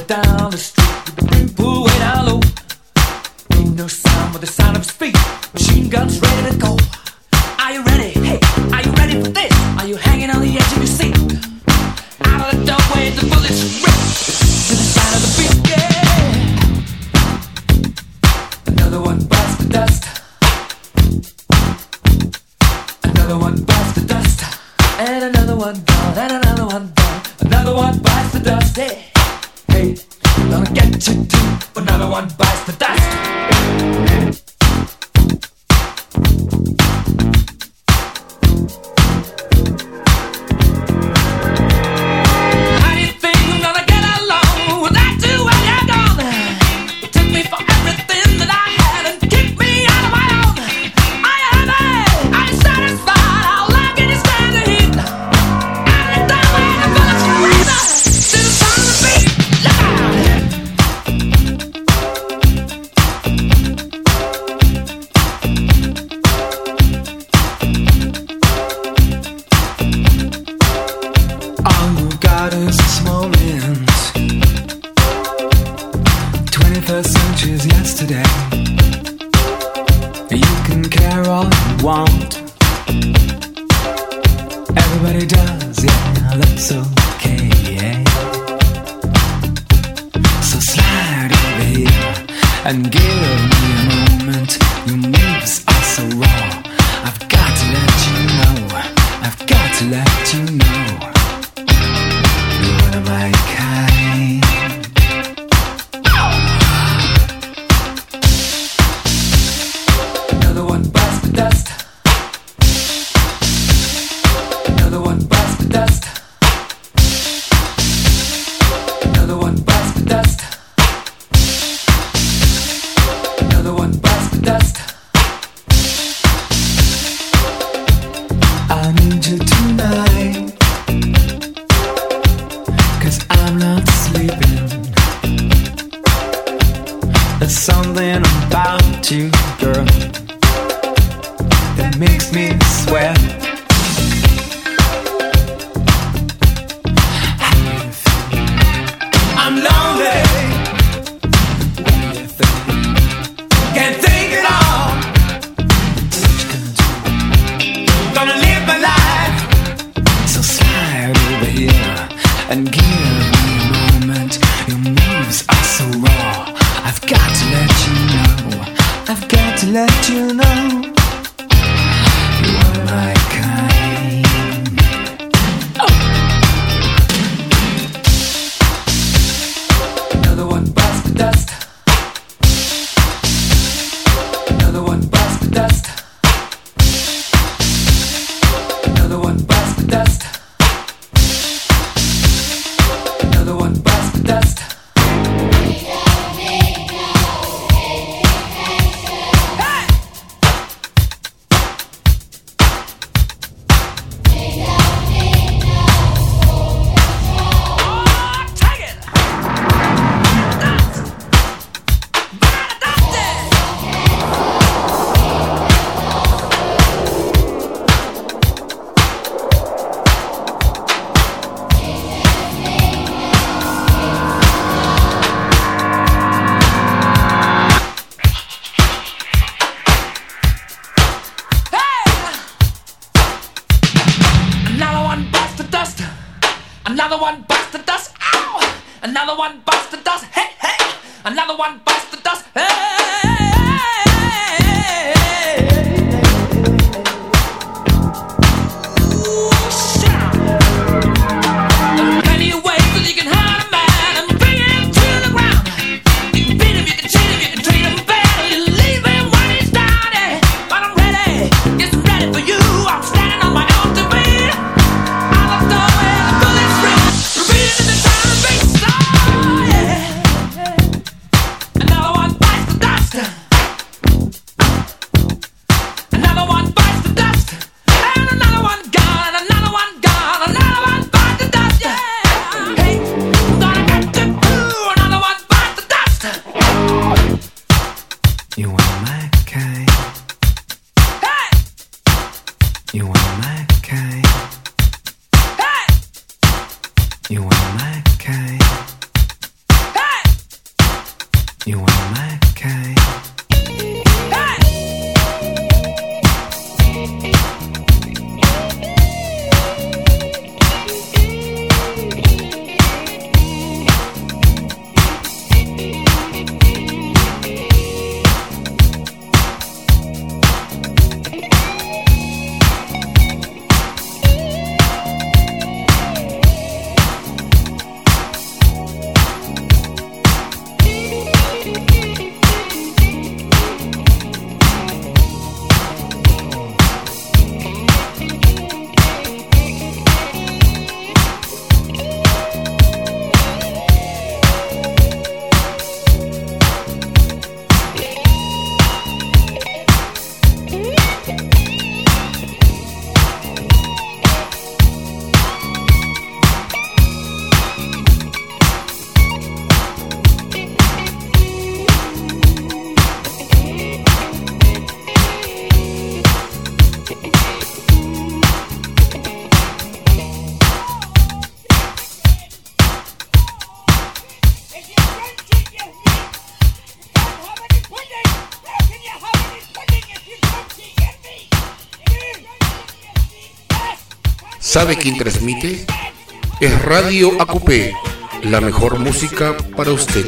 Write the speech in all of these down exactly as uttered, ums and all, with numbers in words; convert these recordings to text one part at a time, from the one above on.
down the street with the brim pulled way down low. Ain't no sound but the sound of his feet. Machine guns ready to go. Are you ready? Hey, are you ready for this? Are you hanging on the edge of your seat? Out of the doorway, the bullets rip to the sound of the beat. Yeah. Another one bites the dust. Another one bites the dust. And another one gone. And another one gone. Another one bites the dust. Hey, hey, gonna get you too. Another one bites the dust. You are my kind. ¿Sabe quién transmite? Es Radio A Q P, la mejor música para usted.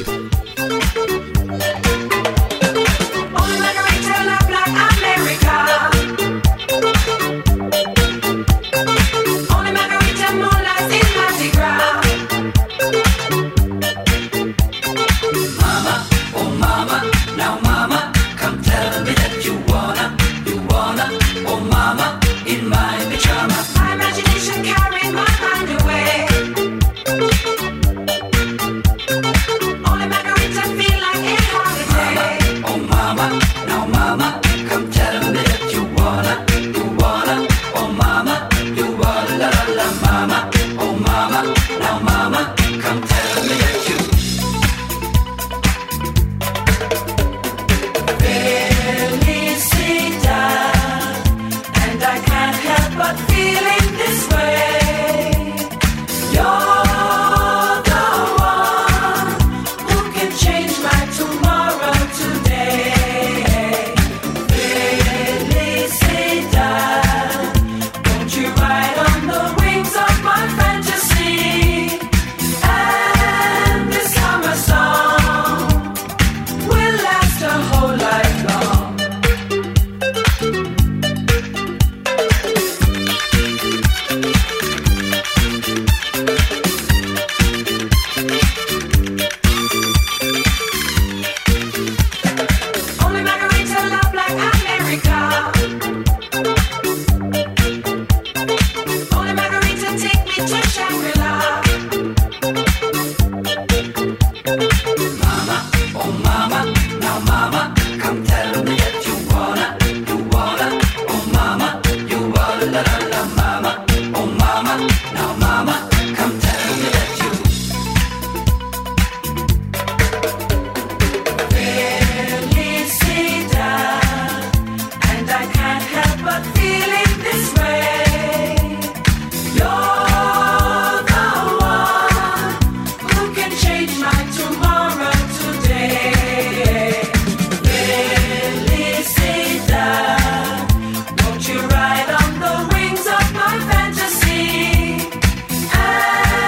Ride on the wings of my fantasy. And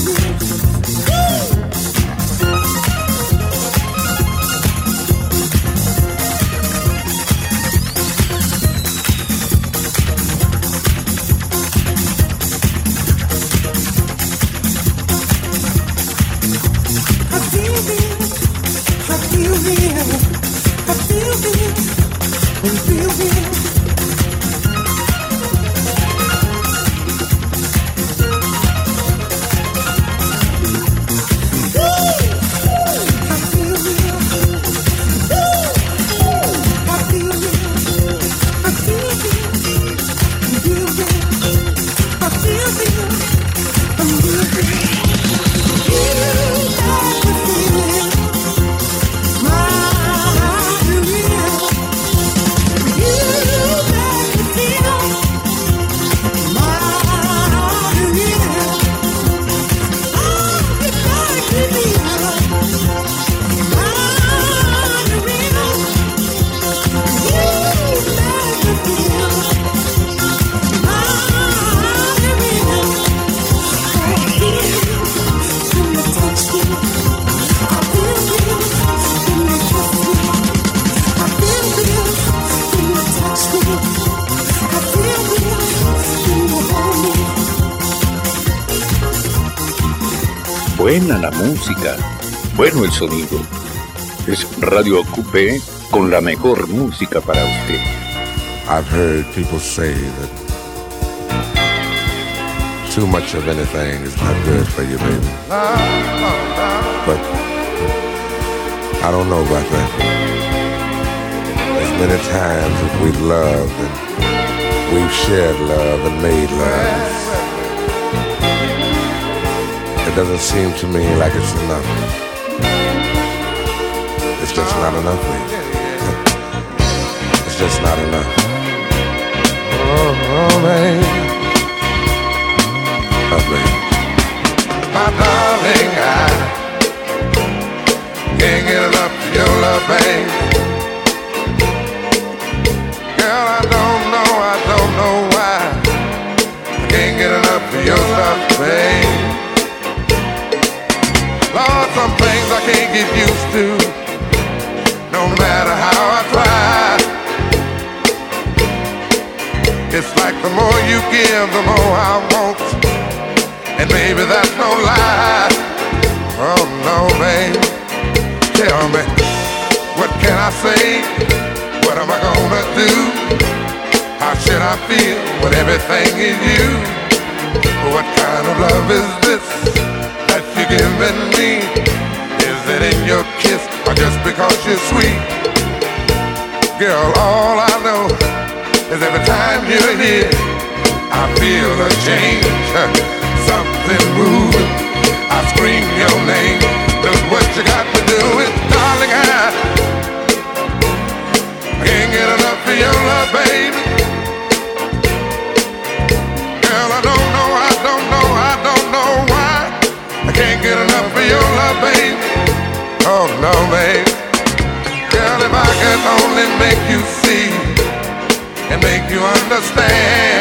Buena la música, bueno el sonido. Es Radio Ocupé con la mejor música para usted. I've heard people say that too much of anything is not good for you, baby. But I don't know about that. As many times as we've loved and we've shared love and made love, it doesn't seem to me like it's enough. It's just not enough, baby. It's just not enough. Oh, oh baby. Oh, baby. My darling, I can't get enough of your love, baby. Girl, I don't know, I don't know why I can't get enough of your love, baby. Lord, some things I can't get used to, no matter how I try. It's like the more you give, the more I want, and maybe that's no lie. Oh no, babe, tell me, what can I say? What am I gonna do? How should I feel when everything is you? What kind of love is this that you're giving me? Is it in your kiss or just because you're sweet? Girl, all I know is every time you're here, I feel a change, something moving. I scream your name. Look what you got to do it, darling. I can't get enough of your love, baby. Girl, I don't know, I don't know, I don't know why I can't get enough of your love, baby. Oh no, baby. Girl, if I could only make you see and make you understand,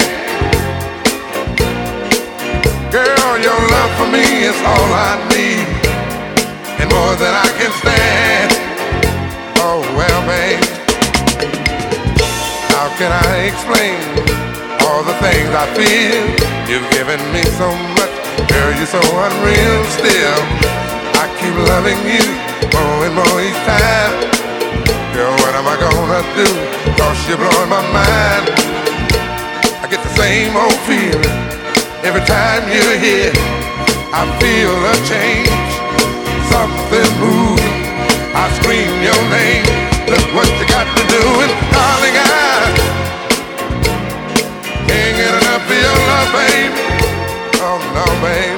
girl, your love for me is all I need, and more than I can stand. Oh well, babe, how can I explain all the things I feel? You've given me so much, girl, you're so unreal. Still, I keep loving you more and more each time. Girl, what am I gonna do? Cause you're blowing my mind. I get the same old feeling every time you're here. I feel a change, something moving. I scream your name. Look what you got to do, and darling, I can't get enough of your love, baby. Oh no, baby.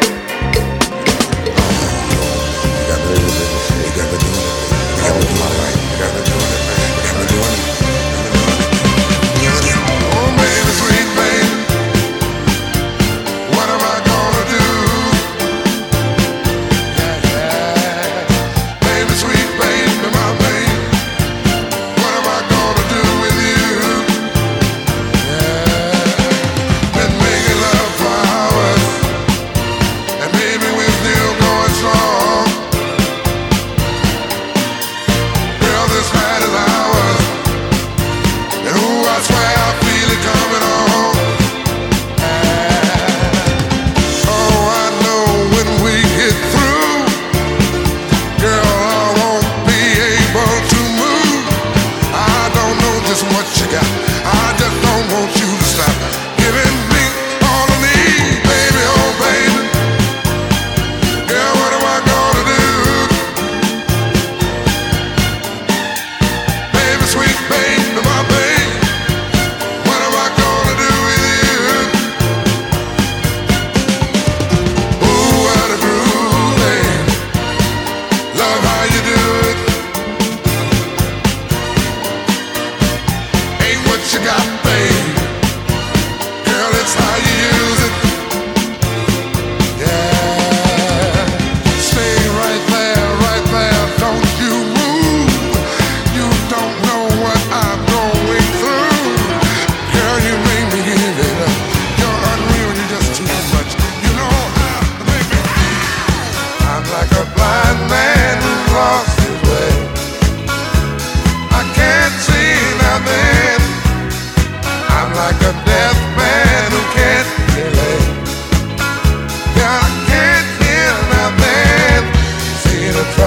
You got to do it. You got to do it. You got to do it right. You got to do it, man. You got to do it. Oh, baby, sweet baby, what am I gonna do? Yeah, yeah. Baby, sweet baby, my baby, what am I gonna do with you? Yeah. Been making love for hours,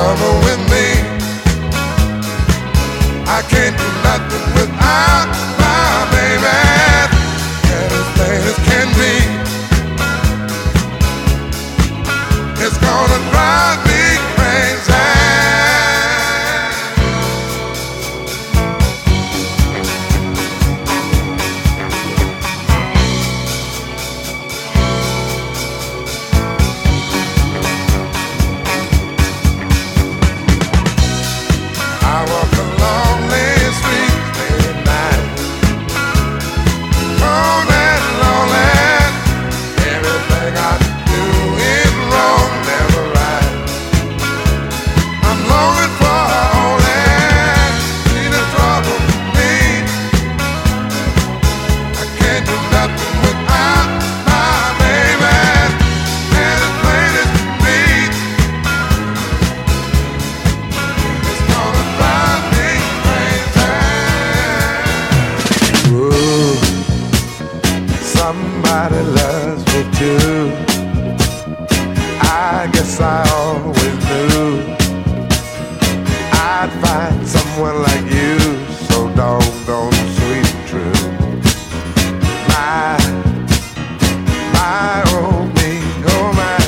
trouble with me. I can't do nothing without my baby. And as plain as can be, it's gonna drive me crazy. I walk a lonely street late at night, cold and lonely. Everything I do is wrong, never right. I'm longing for only see the trouble with me. I can't do nothing without my baby. And as plain as can be, it's gonna drive me crazy. Ooh, somebody loves me too. I guess I always knew I'd find someone like you, so doggone sweet and true. My, my, oh me, oh my,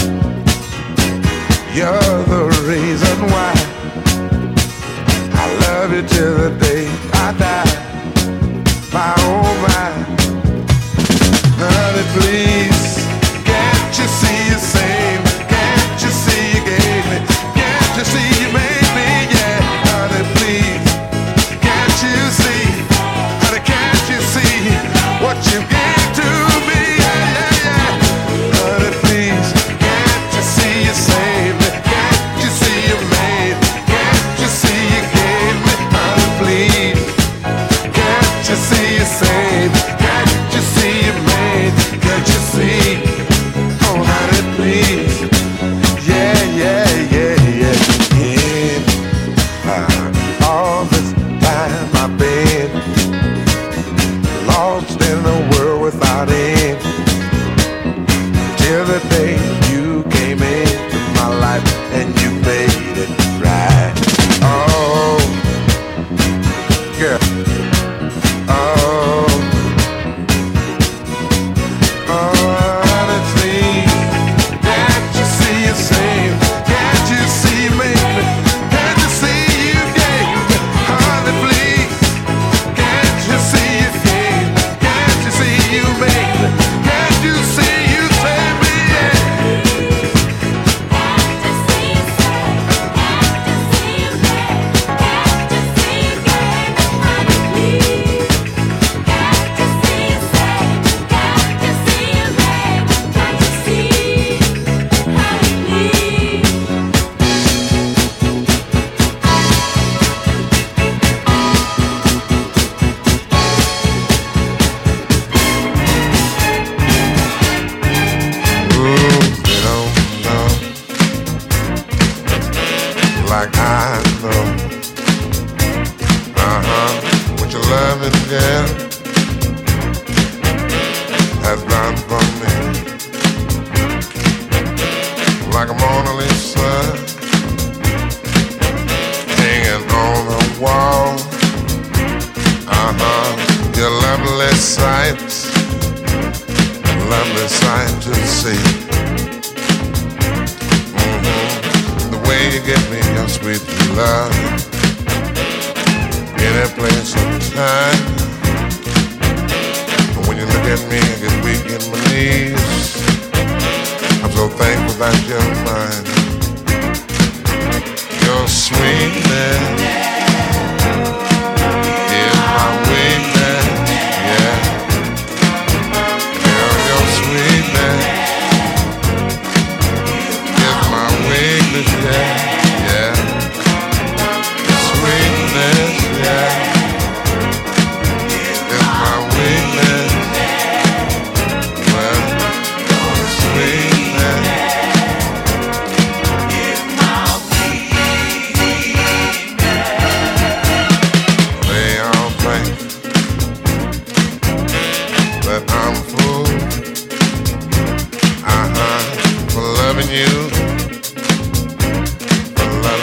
you're the reason why I love you till the day I die. My, oh my, honey, please, can't you see you saved me? Can't you see you gave me? Can't you see you made me? Yeah, honey, please, can't you see? Honey, can't you see what you gave to me? Yeah, yeah, yeah. Honey, please, can't you see you saved me? Can't you see you made me? Can't you see you gave me? Honey, please, can't you see you saved me? Can't you see you made me? Can't you see? Oh, honey, please. Yeah, yeah, yeah, yeah, yeah. Uh, all this time I've been lost in a world without end, till the day you came into my life and you made it right. Oh, girl. Oh, honestly, can't you see you saved? Can't you see you made me? Can't you see you gave me? Honey, please, can't you see you gave me? Can't you see you made me? Can't you see you saved me? Ooh, they don't know like I know. Uh-huh, what your loving girl has done for me. Like a Mona Lisa hanging on the wall. Uh-huh, your lovely sight, lovely sight to see. Mm-hmm. The way you give me your sweet love, any place or time. But when you look at me, I get weak in my knees. I'm so thankful that you're mine. Your sweetness is my weakness, yeah. Girl, your sweetness is my weakness, yeah, yeah. Your sweetness, yeah, is my weakness. Well, your sweetness is my weakness. They all think that I'm a fool, uh-huh, for loving you, for loving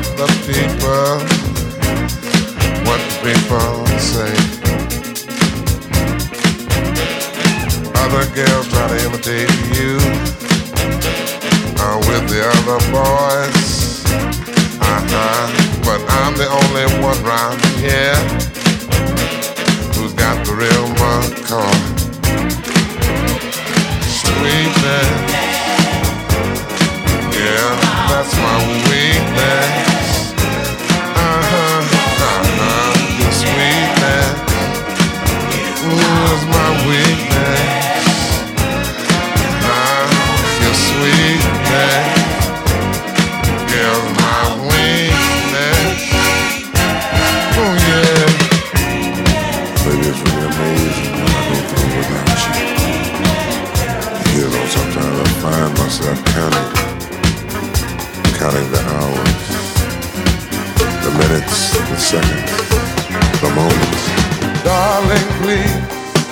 the people, what the people say. Other girls try to imitate you uh, with the other boys, uh-huh. But I'm the only one round here who's got the real McCoy. Sweetness, yeah, that's my weakness. Uh-huh, uh-huh, your sweetness, ooh, is my weakness. Uh, your sweetness, yeah, my weakness. Oh yeah. Baby, it's really amazing when I go through without you. You know, sometimes I find myself counting, counting the hours, the minutes, the seconds, the moments. Darling, please,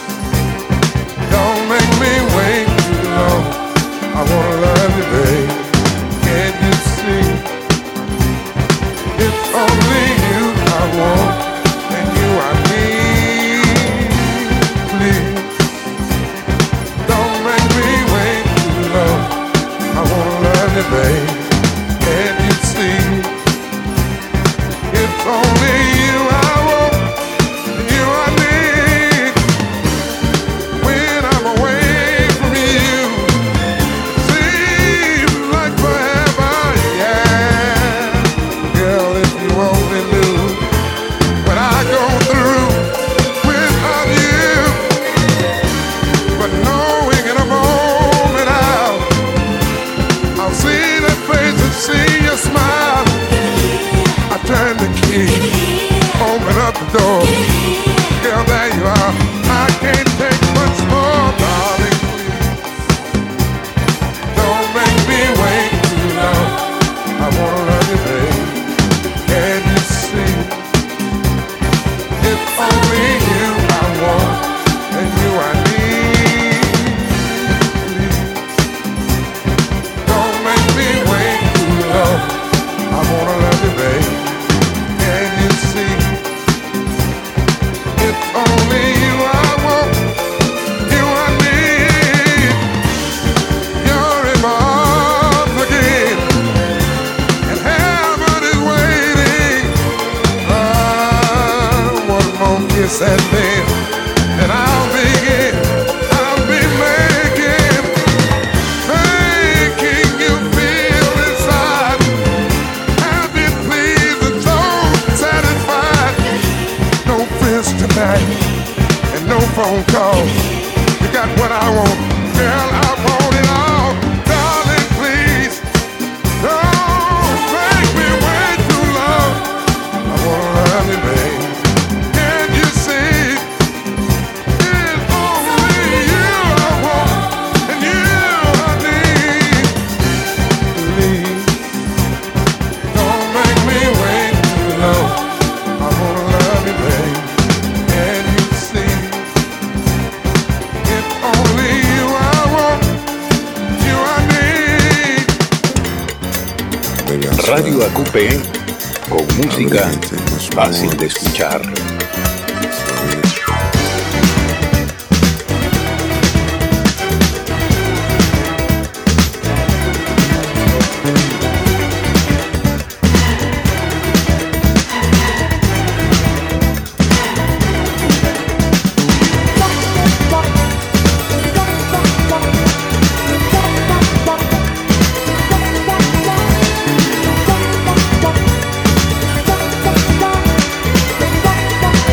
don't make me wait too long. I wanna love you, babe. Can't you see? It's only you I want, and you I need. Please, don't make me wait too long. I wanna love you, babe. Can't you see? It's only you I want, and you I need. When I'm away from you, seems like forever, yeah. Girl, if you only knew what I go through without you. But knowing in a moment I'll, I'll see that face and see your smile. I turn the key, open up the door. Girl, there you are. I can't take much more, darling. Please, don't make me wait too long. I wanna love you, babe. Can't you see? It's only you I want, and you I need. Please, don't make me wait too long. I wanna love you, babe. Can you see? It's only you I want, you I need. You're in my arms again, and heaven is waiting. Ah, one more kiss and then, and I'll begin. I'll be making, making you feel inside. Happy, pleased, and so satisfied. No friends tonight, and no phone call. You got what I want, girl, I want it all. Darling, please, don't make me wait too long. I wanna love you, babe. Can't you see? It's only you I want, and you I need. Please, don't make me wait too long. I wanna love you, babe. Can you see? It's only you I want, you I need. Baby, I swear, Radio A Q P con I really música can't take much more. fácil de escuchar. Bye.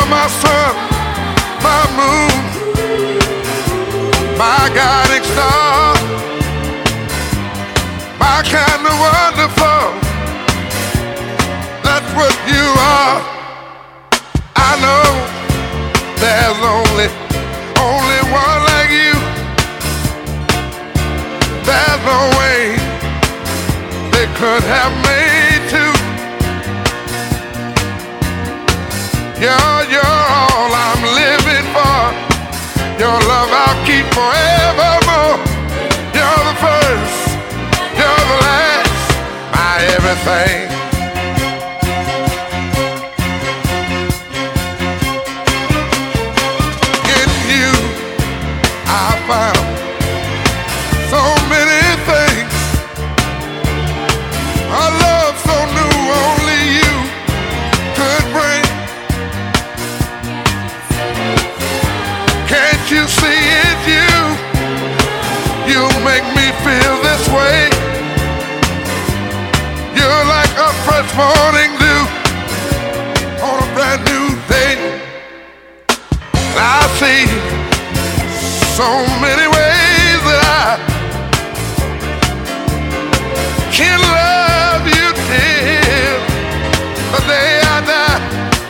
my sun, my moon, my guiding star, my kind of wonderful. That's what you are. I know there's only, only one like you. There's no way they could have made two. You're, you're all I'm living for. Your love I'll keep forevermore. You're the first, you're the last, my everything. In you I found so many things. A love so new only you could bring. Can't you see it, you? You make me feel this way. You're like a fresh morning dew on a brand new day. I see so many ways that I can love you till the day I die.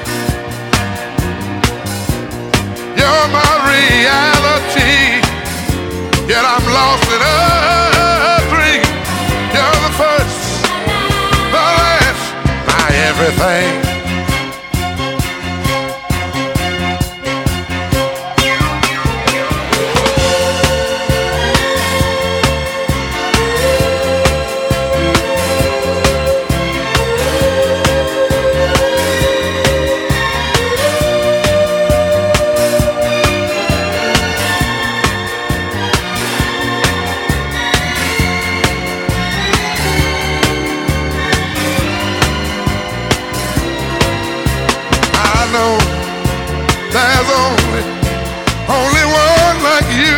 You're my reality, yet I'm lost in a dream. You're the first, the last, my everything. There's only, only one like you.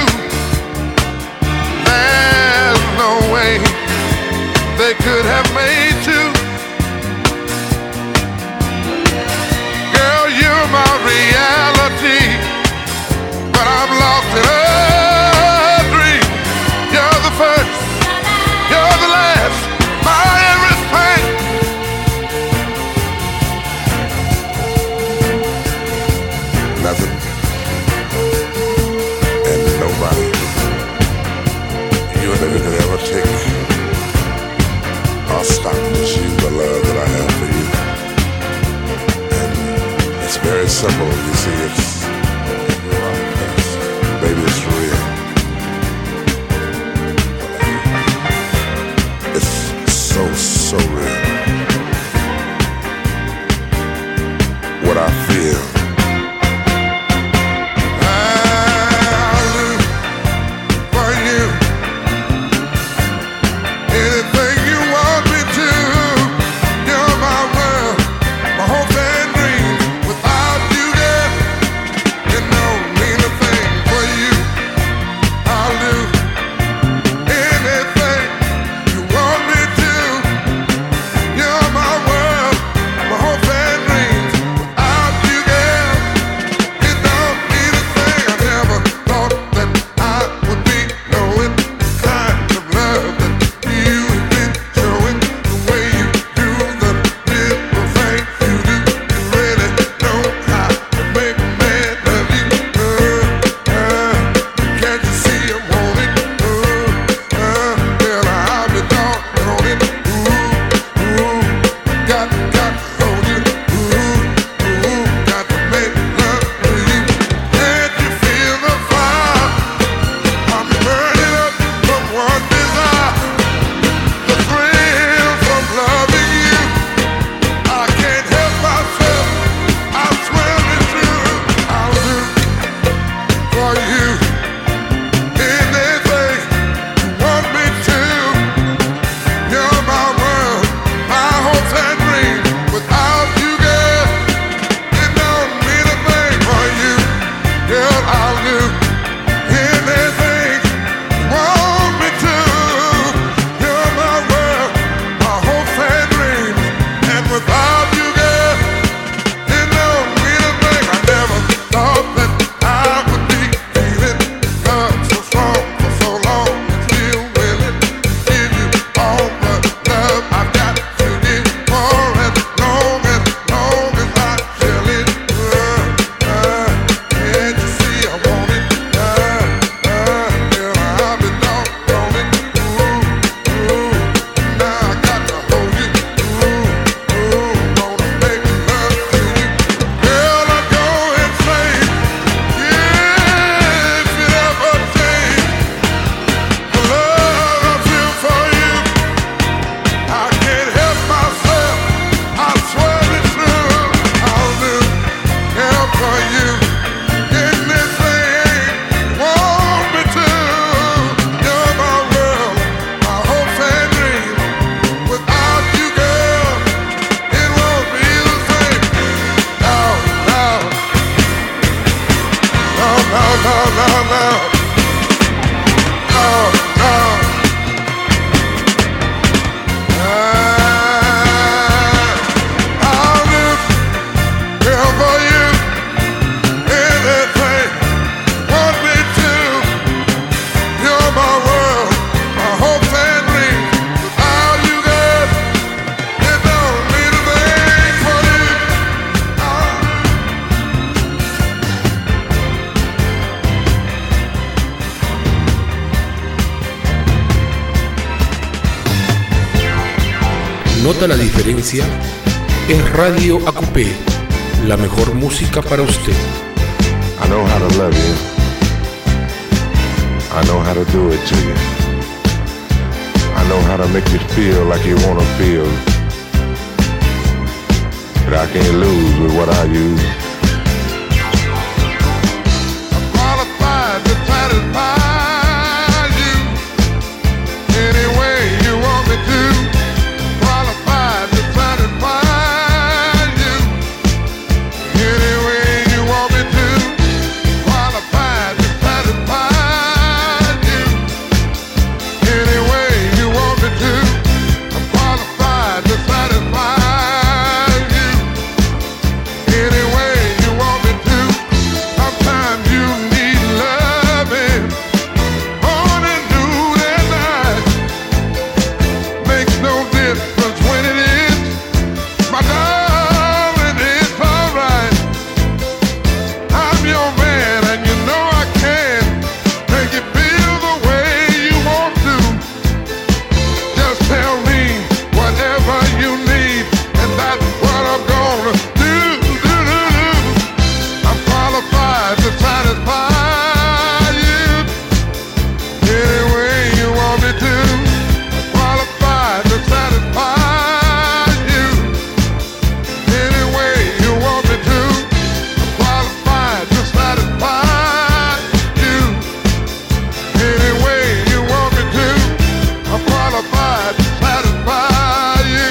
There's no way they could have made two. Girl, you're my reality, but I'm lost in a dream. You're the first, you're the last, my everything. Nothing and nobody you and me could ever take or stop to achieve the love that I have for you. And it's very simple, you see. It's, baby, it's real. It's so, so real. What I feel, ¿Nota la diferencia? Es Radio A Q P, la mejor música para usted. I know how to love you. I know how to do it to you. I know how to make you feel like you want to feel. But I can't lose with what I use. I'm qualified to satisfy you any way you want me to. Qualified to satisfy you any way you want me to. Qualified to satisfy you any way you want me to. I'm qualified to satisfy you any way you want me to. Sometimes you need loving morning, noon, and night. Makes no difference when it is, my darling, it's alright. I'm your man and you know I can make you feel the way you want to. Just tell me whatever you need and that's what I'm gonna do, do, do, do. I'm qualified to satisfy you any way you want me to. Qualified to satisfy you any way you want me to. Qualified to satisfy you any way you want me to. I'm qualified to satisfy you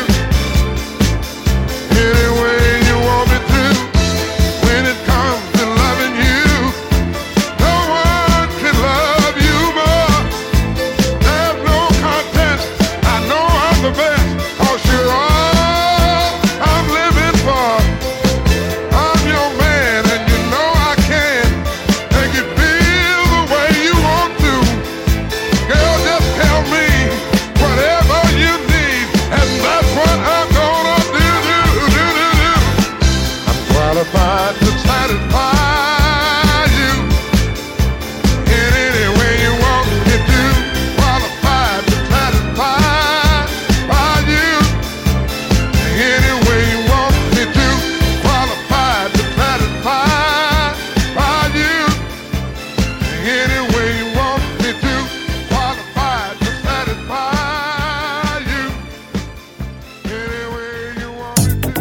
any way you want me to. When it comes to loving you, no one can love you more. There's no contest. I know I'm the best, 'cause you're all I'm living for. I'm your man and you know I can make you feel the way you want to. Girl, just tell me whatever you need and that's what I'm gonna do, do, do, do, do. I'm qualified to satisfy you in any way you want me to. Qualified to satisfy you any way you want me to. Qualified to satisfy you any way you want me to. Qualified to satisfy you any way you want me to.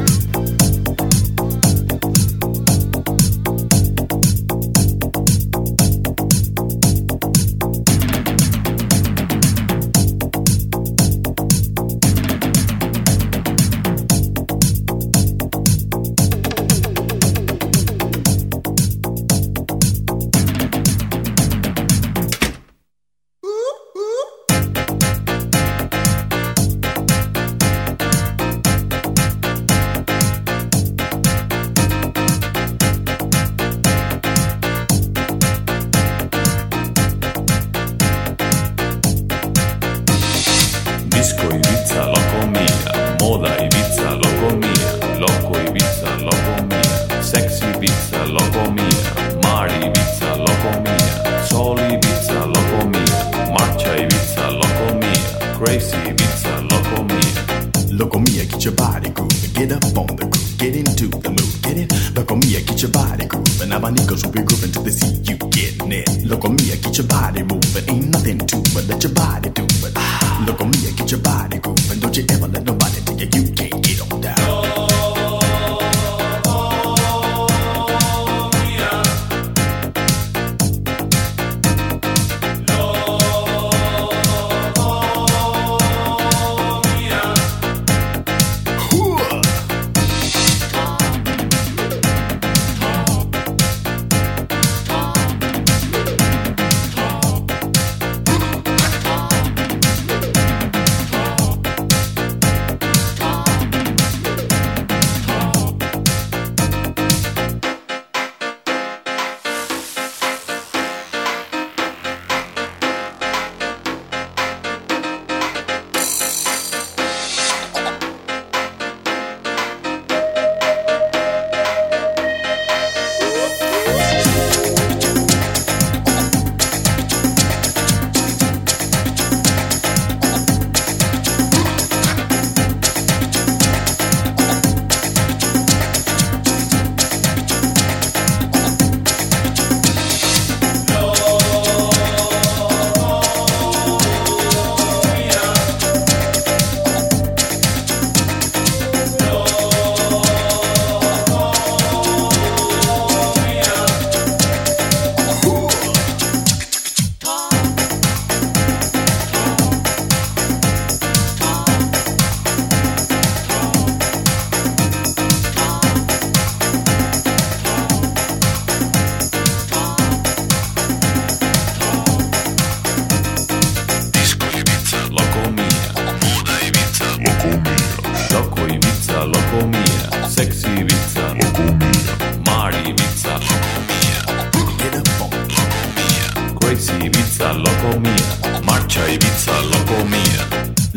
Disco Ibiza, loco mia. Moda Ibiza, loco mia. Loco Ibiza, loco mia. Sexy Ibiza, loco mia. Mare Ibiza, loco mia. Sol Ibiza, loco mia. Marcia Ibiza, loco mia. Crazy Ibiza, loco mia. Loco mia, get your body grooving, get up on the groove, get into the mood, get it? Loco mia, get your body grooving, abanicos will be grooving till they see you getting it. Loco mia, get your body moving, ain't nothing to it, let your body do it. Loco mia, get your body grooving, don't you ever let nobody tell you you can't get on down.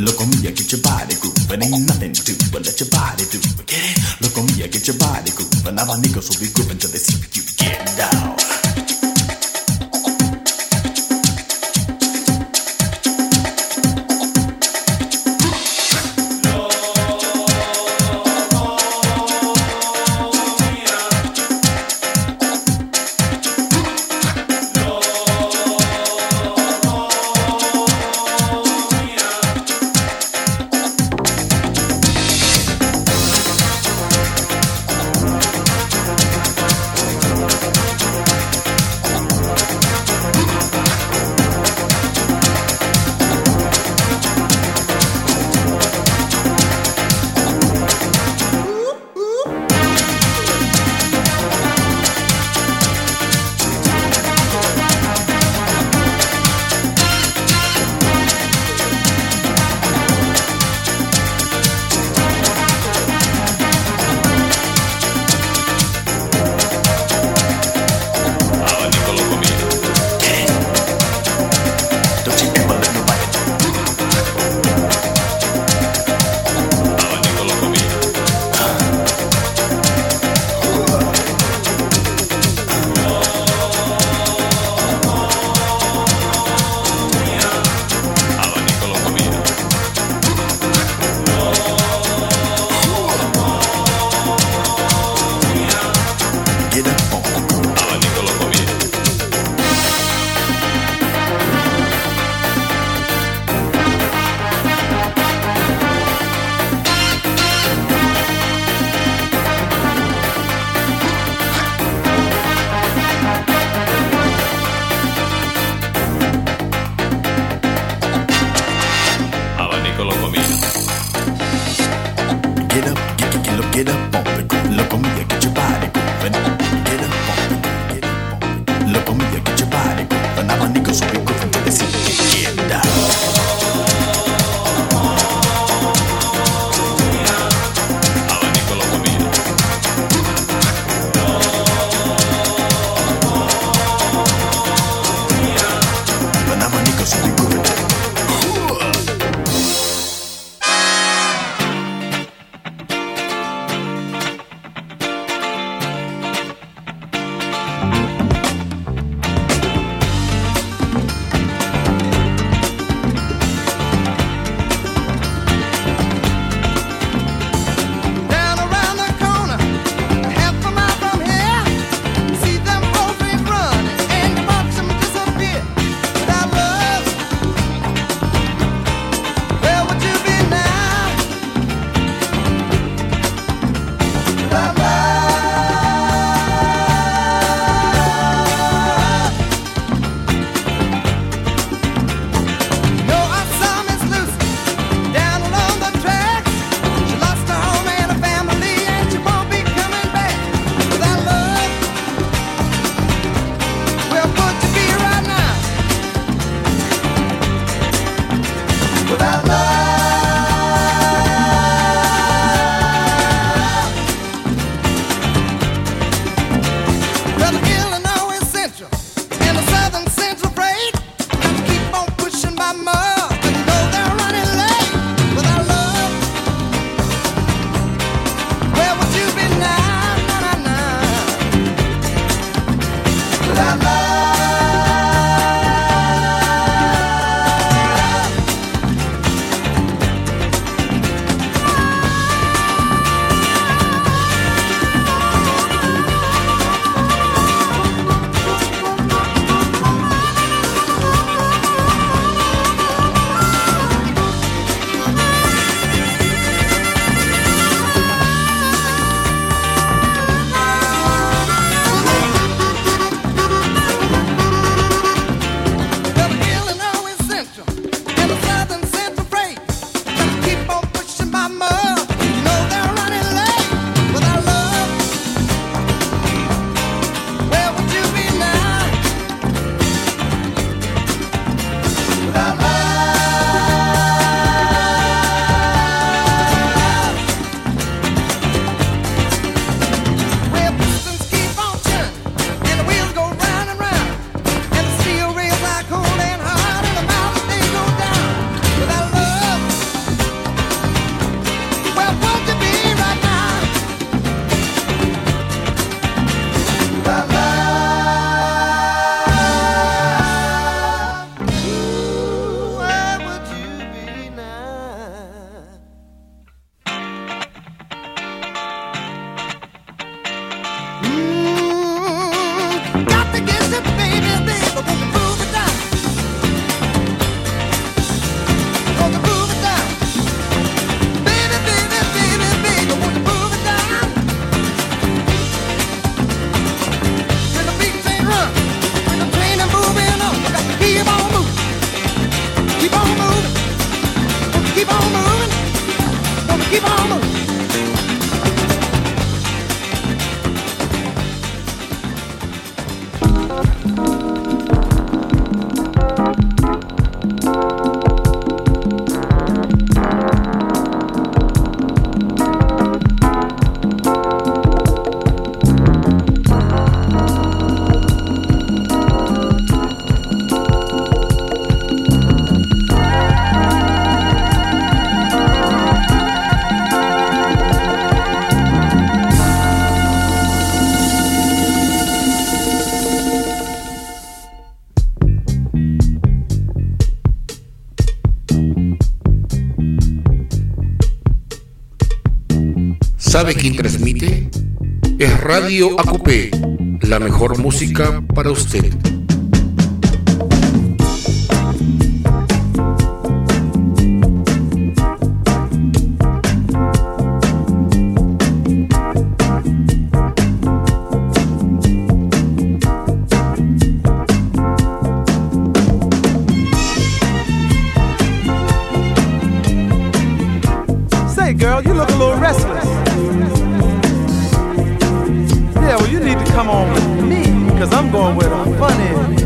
Look on me, I get your body grooving. Ain't nothing to do but let your body do it. Get it? Look on me, I get your body grooving. Now my niggas will be grooving till they see you get down. ¿Sabe quién transmite? Es Radio A Q P, la mejor música para usted. Girl, you look a little restless. Yeah, well, you need to come on with me, because I'm going where the fun is.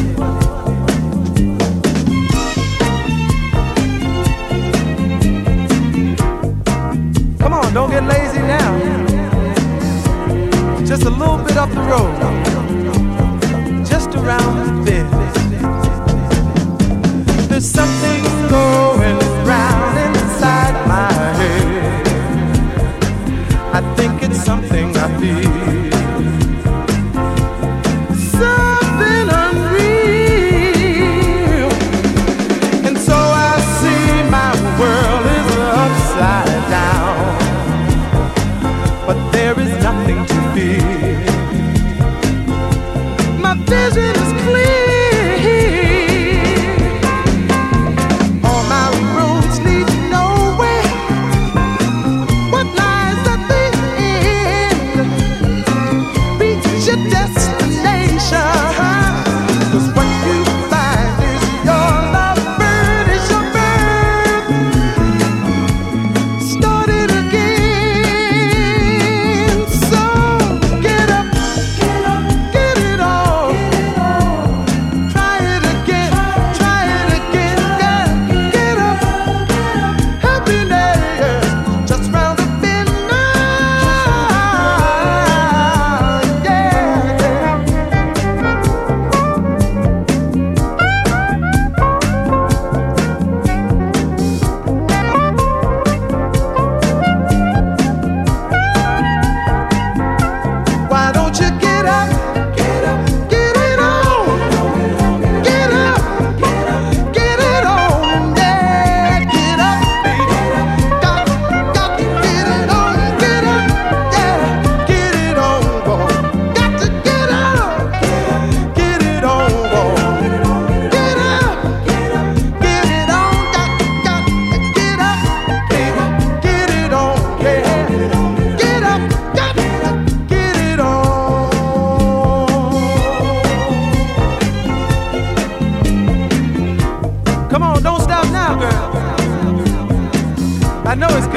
Come on, don't get lazy now. Just a little bit up the road. Just around the bend. There's something going round inside my head. I think it's something I feel, something unreal. And so I see my world is upside down, but there is nothing to fear. My vision is clear. I know it's